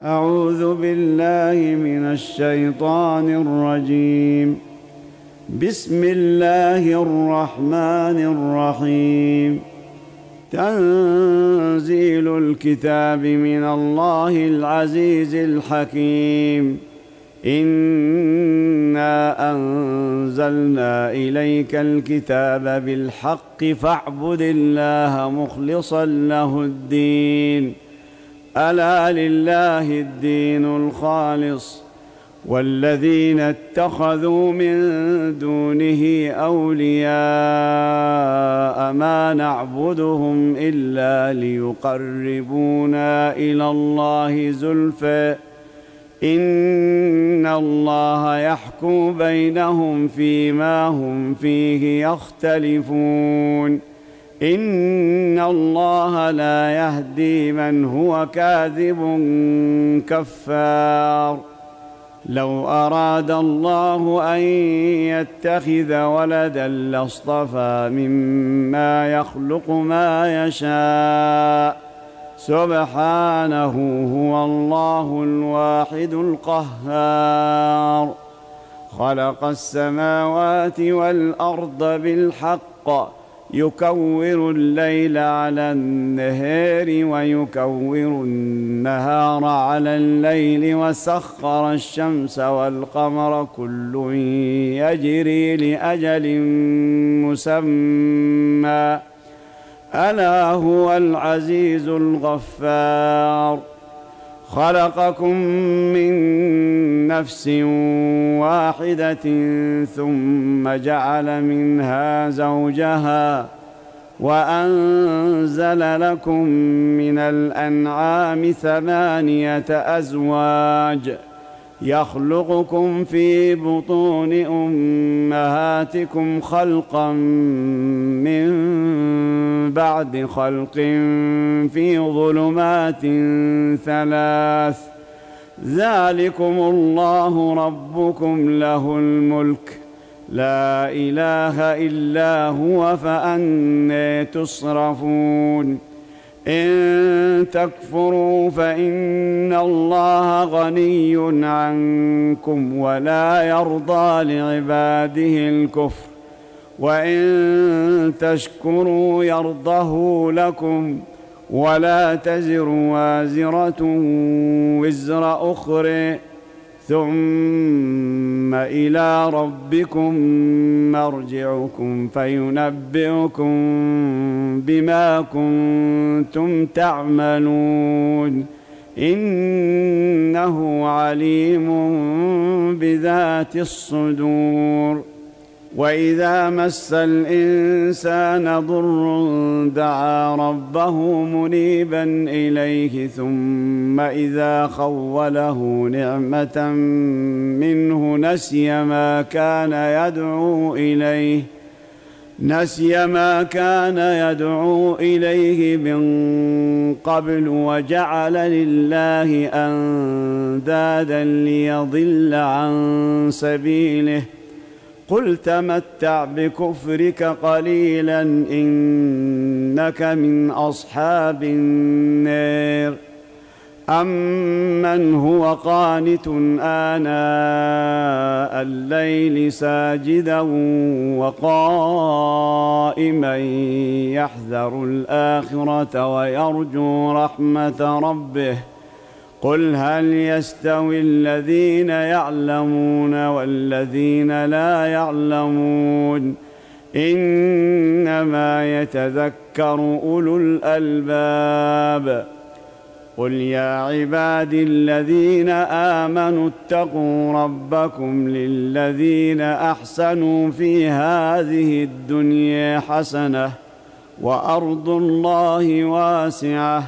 أعوذ بالله من الشيطان الرجيم. بسم الله الرحمن الرحيم. تنزيل الكتاب من الله العزيز الحكيم. إنا أنزلنا إليك الكتاب بالحق فاعبد الله مخلصا له الدين. ألا لله الدين الخالص والذين اتخذوا من دونه أولياء ما نعبدهم إلا ليقربونا إلى الله زلفى إن الله يحكم بينهم فيما هم فيه يختلفون. إن الله لا يهدي من هو كاذب كفار. لو أراد الله أن يتخذ ولدا لاصطفى مما يخلق ما يشاء سبحانه هو الله الواحد القهار. خلق السماوات والأرض بالحق يكور الليل على النهار ويكور النهار على الليل وسخر الشمس والقمر كل يجري لأجل مسمى ألا هو العزيز الغفار. خلقكم من نفس واحدة ثم جعل منها زوجها وأنزل لكم من الأنعام 8 أزواج يخلقكم في بطون أمهاتكم خلقا من بعد خلق في ظلمات 3 ذلكم الله ربكم له الملك لا إله إلا هو فأنى تصرفون. إن تكفروا فإن الله غني عنكم ولا يرضى لعباده الكفر وإن تشكروا يرضه لكم ولا تزر وازرة وزر أخرى ثم إلى ربكم مرجعكم فينبئكم بما كنتم تعملون إنه عليم بذات الصدور. وإذا مس الإنسان ضر دعا ربه منيبا إليه ثم إذا خوله نعمة منه نسي ما كان يدعو إليه من قبل وجعل لله أندادا ليضل عن سبيله. قل تمتع بكفرك قليلا إنك من أصحاب النار. أمن هو قانت آناء الليل ساجدا وقائما يحذر الآخرة ويرجو رحمة ربه قل هل يستوي الذين يعلمون والذين لا يعلمون إنما يتذكر أولو الألباب. قل يا عبادي الذين آمنوا اتقوا ربكم للذين أحسنوا في هذه الدنيا حسنة وأرض الله واسعة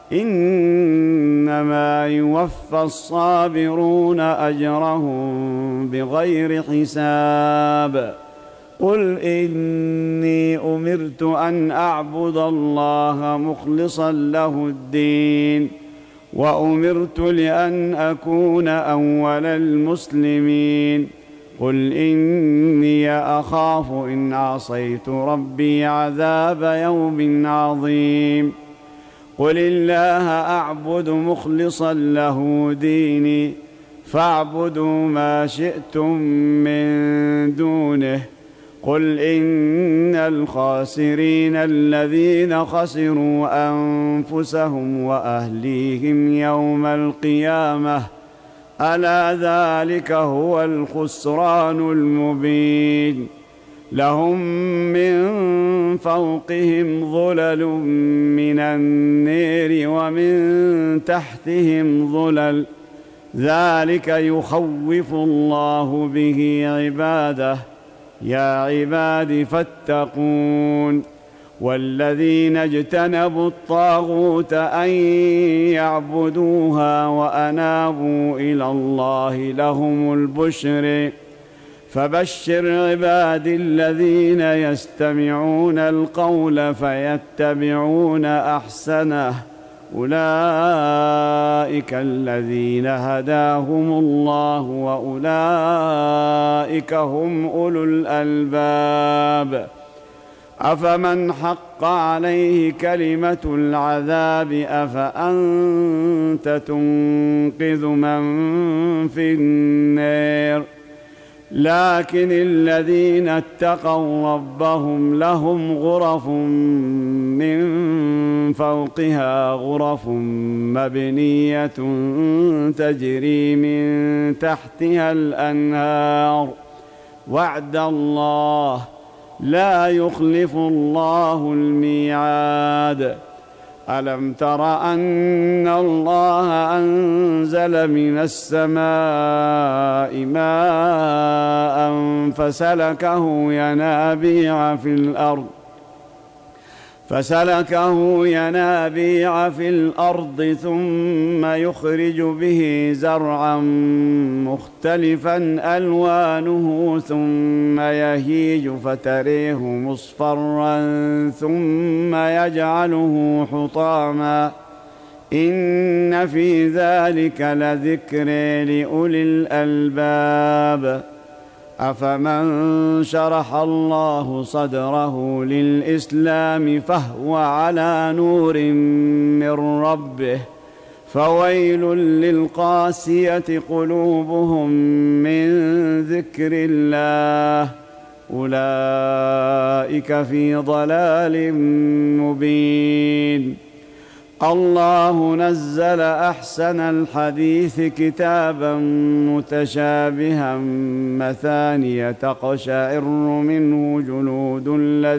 إنما يوفى الصابرون أجرهم بغير حساب. قل إني أمرت أن أعبد الله مخلصا له الدين وأمرت لأن أكون أول المسلمين. قل إني أخاف إن عصيت ربي عذاب يوم عظيم. قل الله أعبد مخلصا له ديني فاعبدوا ما شئتم من دونه. قل إن الخاسرين الذين خسروا أنفسهم وأهليهم يوم القيامة ألا ذلك هو الخسران المبين. لهم من فوقهم ظلل من النير ومن تحتهم ظلل ذلك يخوف الله به عباده. يا عباد فاتقون. والذين اجتنبوا الطاغوت أن يعبدوها وأنابوا إلى الله لهم البشر. فبشر عبادي الذين يستمعون القول فيتبعون أحسنه أولئك الذين هداهم الله وأولئك هم أولو الألباب. أفمن حق عليه كلمة العذاب أفأنت تنقذ من في النار. لكن الذين اتقوا ربهم لهم غرف من فوقها غرف مبنية تجري من تحتها الأنهار وعد الله لا يخلف الله الميعاد. ألم تر أن الله أنزل من السماء ماء فسلكه ينابيع في الأرض ثم يخرج به زرعا مختلفا ألوانه ثم يهيج فتريه مصفرا ثم يجعله حطاما إن في ذلك لذكر لأولي الألباب. أفمن شرح الله صدره للإسلام فهو على نور من ربه فويل للقاسية قلوبهم من ذكر الله أولئك في ضلال مبين. الله نزل أحسن الحديث كتابا متشابها مثانية تقشعر منه جلود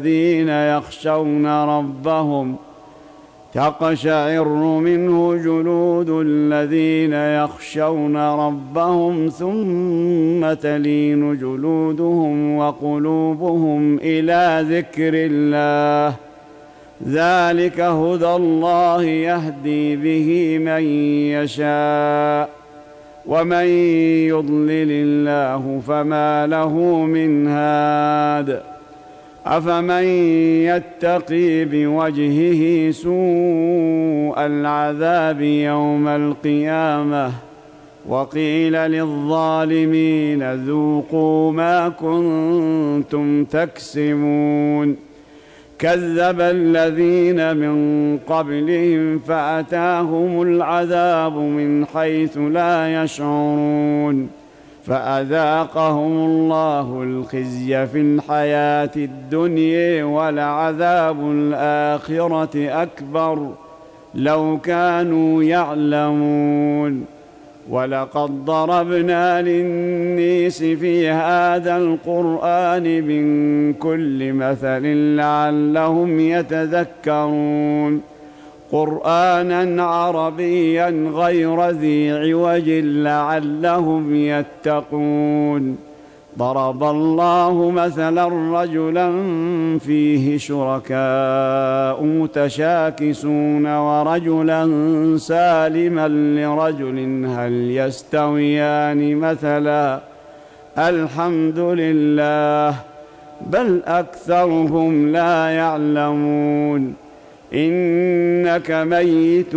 الذين يخشون ربهم ثم تلين جلودهم وقلوبهم إلى ذكر الله ذلك هدى الله يهدي به من يشاء ومن يضلل الله فما له من هاد. أفمن يتقي بوجهه سوء العذاب يوم القيامة وقيل للظالمين ذوقوا ما كنتم تكسبون. كذب الذين من قبلهم فأتاهم العذاب من حيث لا يشعرون فأذاقهم الله الخزي في الحياة الدنيا ولعذاب الآخرة أكبر لو كانوا يعلمون. ولقد ضربنا للناس في هذا القرآن من كل مثل لعلهم يتذكرون قرآنا عربيا غير ذي عوج لعلهم يتقون. ضرب الله مثلا رجلا فيه شركاء متشاكسون ورجلا سالما لرجل هل يستويان مثلا الحمد لله بل أكثرهم لا يعلمون. إنك ميت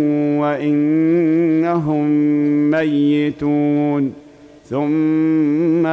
وإنهم ميتون ثم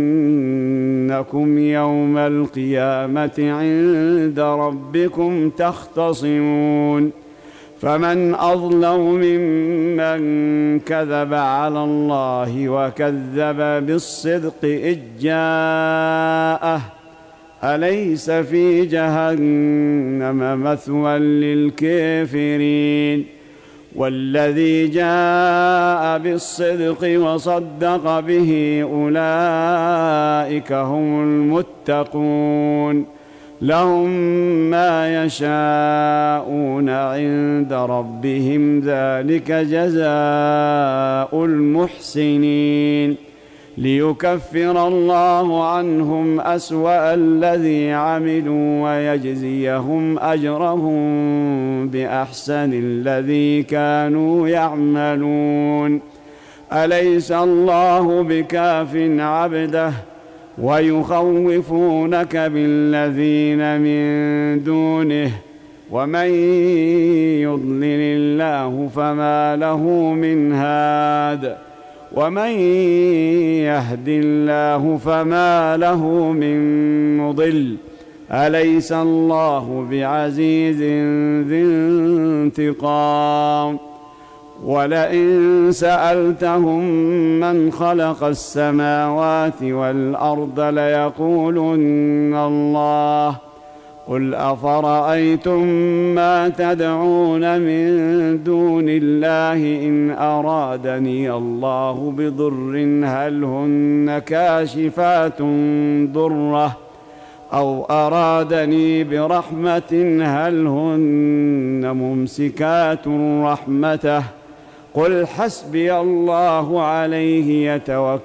إنكم يوم القيامة عند ربكم تختصمون. فمن أظلم ممن كذب على الله وكذب بالصدق إذ جاءه أليس في جهنم مثوى للكافرين والذي جاء بالصدق وصدق به أولئك هم المتقون لهم ما يشاءون عند ربهم ذلك جزاء المحسنين ليكفر الله عنهم أسوأ الذي عملوا ويجزيهم أجرهم بأحسن الذي كانوا يعملون أليس الله بكاف عبده ويخوفونك بالذين من دونه ومن يضلل الله فما له من هاد ومن يهد الله فما له من مضل أليس الله بعزيز ذي انتقام ولئن سألتهم من خلق السماوات والأرض ليقولن الله قل أفرأيتم ما تدعون من دون الله إن أرادني الله بضر هل هن كاشفات ضره أو أرادني برحمة هل هن ممسكات رحمته قل حسبي الله عليه يتوكل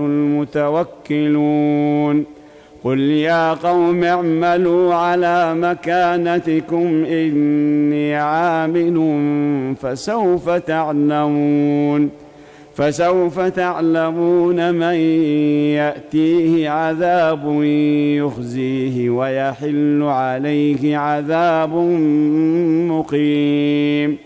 المتوكلون قل يا قوم اعملوا على مكانتكم إني عامل فسوف تعلمون من يأتيه عذاب يخزيه ويحل عليه عذاب مقيم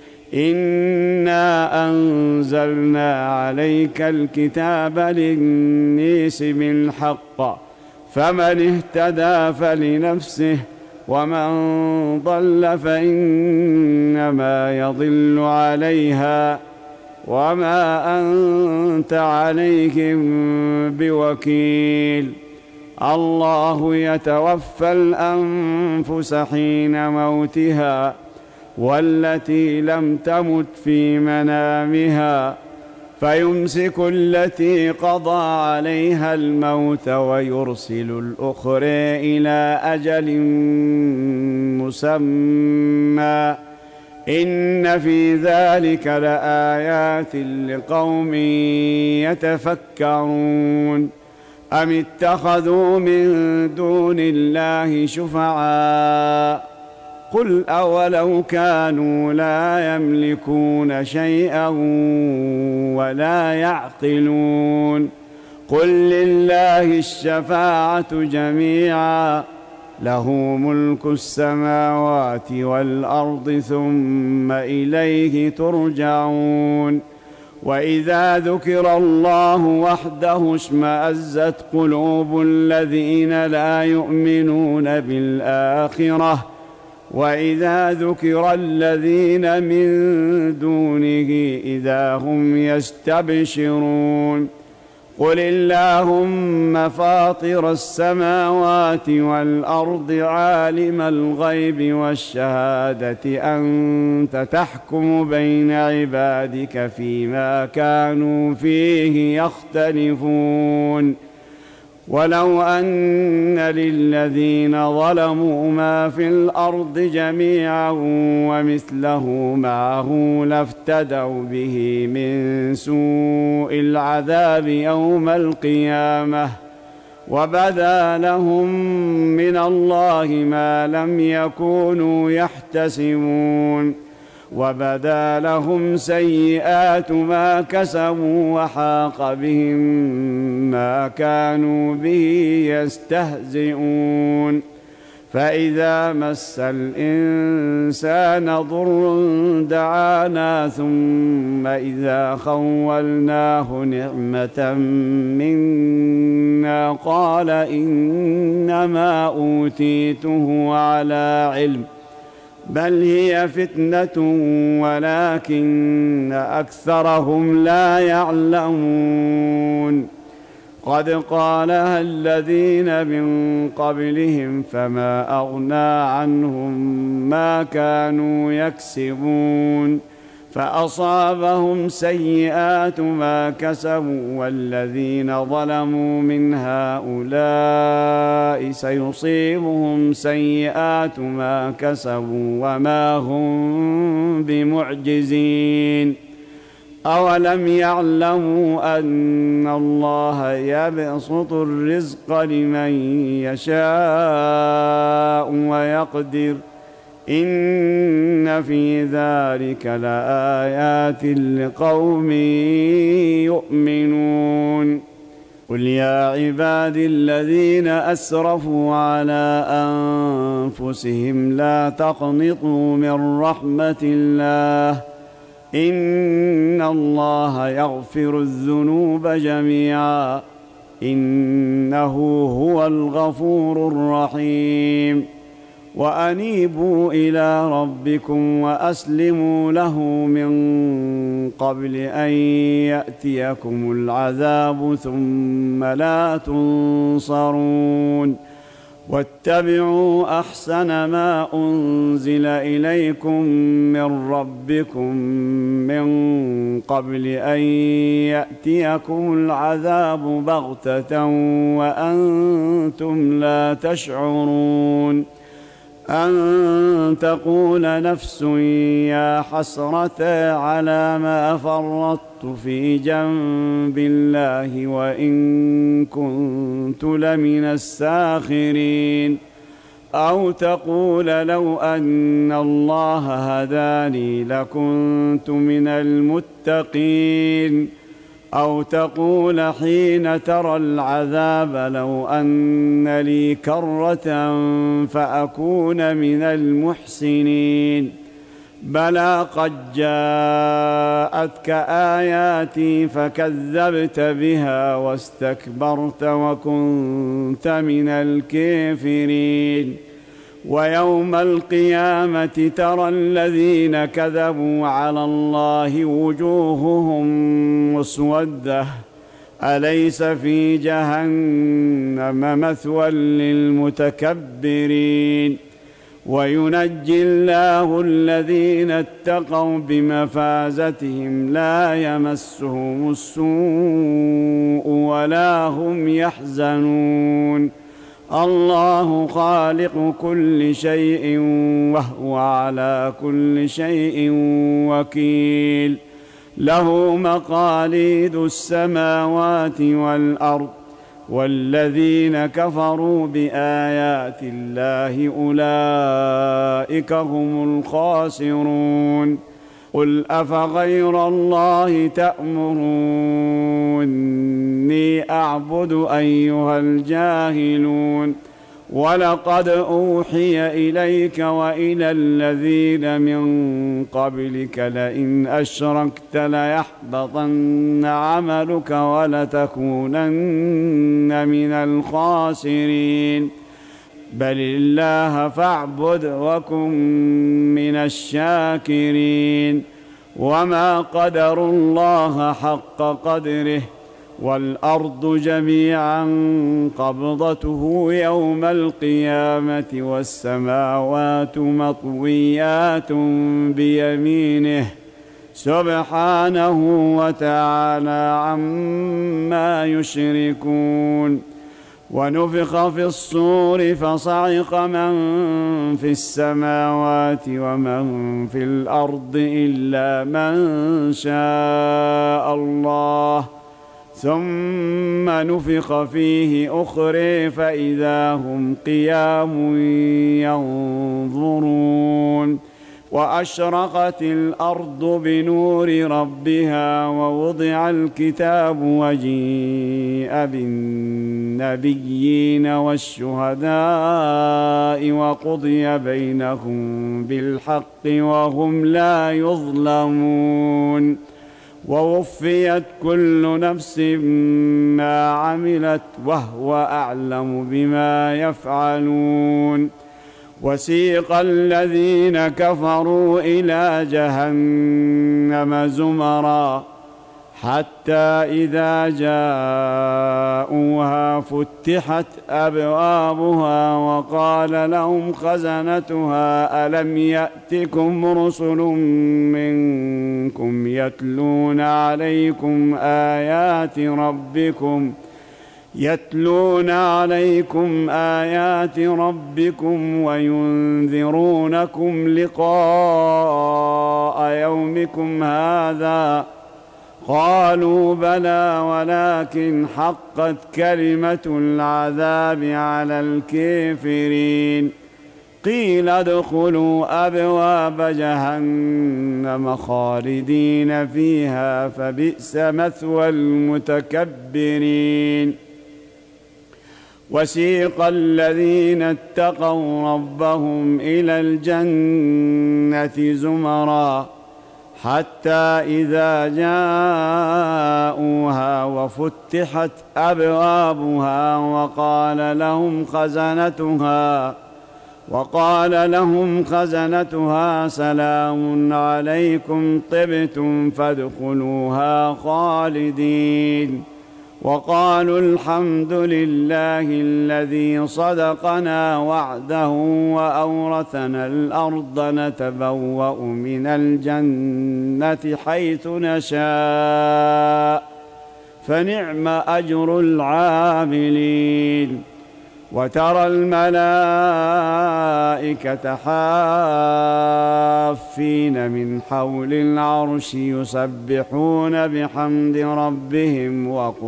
إنا أنزلنا عليك الكتاب للناس بالحق فمن اهتدى فلنفسه ومن ضل فإنما يضل عليها وما أنت عليهم بوكيل الله يتوفى الأنفس حين موتها والتي لم تمت في منامها فيمسك التي قضى عليها الموت ويرسل الأخرى إلى أجل مسمى إن في ذلك لآيات لقوم يتفكرون أم اتخذوا من دون الله شفعاء قل أولو كانوا لا يملكون شيئا ولا يعقلون قل لله الشفاعة جميعا له ملك السماوات والأرض ثم إليه ترجعون وإذا ذكر الله وحده اشمأزت قلوب الذين لا يؤمنون بالآخرة وإذا ذكر الذين من دونه إذا هم يستبشرون قل اللهم فاطر السماوات والأرض عالم الغيب والشهادة أنت تحكم بين عبادك فيما كانوا فيه يختلفون ولو أن للذين ظلموا ما في الأرض جميعا ومثله معه لافتدوا به من سوء العذاب يوم القيامة وبدا لهم من الله ما لم يكونوا يحتسبون وبدا لهم سيئات ما كسبوا وحاق بهم ما كانوا به يستهزئون فإذا مس الإنسان ضر دعانا ثم إذا خولناه نعمة منا قال بل هي فتنة ولكن أكثرهم لا يعلمون قد قالها الذين من قبلهم فما أغنى عنهم ما كانوا يكسبون فأصابهم سيئات ما كسبوا والذين ظلموا من هؤلاء سيصيبهم سيئات ما كسبوا وما هم بمعجزين أولم يعلموا أن الله يبسط الرزق لمن يشاء ويقدر إن في ذلك لآيات لقوم يؤمنون قل يا عبادي الذين أسرفوا على أنفسهم لا تقنطوا من رحمة الله إن الله يغفر الذنوب جميعا إنه هو الغفور الرحيم وأنيبوا إلى ربكم وأسلموا له من قبل أن يأتيكم العذاب ثم لا تنصرون واتبعوا أحسن ما أنزل إليكم من ربكم من قبل أن يأتيكم العذاب بغتة وأنتم لا تشعرون أن تقول نفس يا حسرة على ما فرطت في جنب الله وإن كنت لمن الساخرين أو تقول لو أن الله هداني لكنت من المتقين أو تقول حين ترى العذاب لو أن لي كرة فأكون من المحسنين بلى قد جاءتك آياتي فكذبت بها واستكبرت وكنت من الكافرين ويوم القيامة ترى الذين كذبوا على الله وجوههم مسودة أليس في جهنم مثوى للمتكبرين وينجي الله الذين اتقوا بمفازتهم لا يمسهم السوء ولا هم يحزنون الله خالق كل شيء وهو على كل شيء وكيل له مقاليد السماوات والأرض والذين كفروا بآيات الله أولئك هم الخاسرون قل أفغير الله تأمروني أعبد أيها الجاهلون ولقد أوحي إليك وإلى الذين من قبلك لئن أشركت ليحبطن عملك ولتكونن من الخاسرين بل الله فاعبد وكن من الشاكرين وما قدروا الله حق قدره والأرض جميعا قبضته يوم القيامة والسماوات مطويات بيمينه سبحانه وتعالى عما يشركون ونفخ في الصور فصعق من في السماوات ومن في الأرض إلا من شاء الله ثم نفخ فيه أخرى فإذا هم قيام ينظرون وأشرقت الأرض بنور ربها ووضع الكتاب وجيء بالنبيين والشهداء وقضي بينهم بالحق وهم لا يظلمون ووفيت كل نفس ما عملت وهو أعلم بما يفعلون وسيق الذين كفروا إلى جهنم زمرا حتى إذا جاءوها فتحت أبوابها وقال لهم خزنتها ألم يأتكم رسل منكم يتلون عليكم آيات ربكم وينذرونكم لقاء يومكم هذا قالوا بلى ولكن حقت كلمة العذاب على الكافرين قيل ادخلوا أبواب جهنم خالدين فيها فبئس مثوى المتكبرين وسيق الذين اتقوا ربهم إلى الجنة زمرا حتى إذا جاءوها وفتحت أبوابها وقال لهم خزنتها سلام عليكم طبتم فادخلوها خالدين وقالوا الحمد لله الذي صدقنا وعده وأورثنا الأرض نتبوأ من الجنة حيث نشاء فنعم أجر العاملين وترى الملائكة حافين من حول العرش يسبحون بحمد ربهم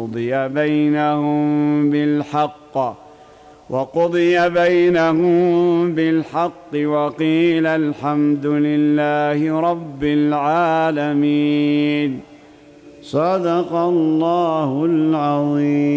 وقضي بينهم بالحق وقيل الحمد لله رب العالمين صدق الله العظيم.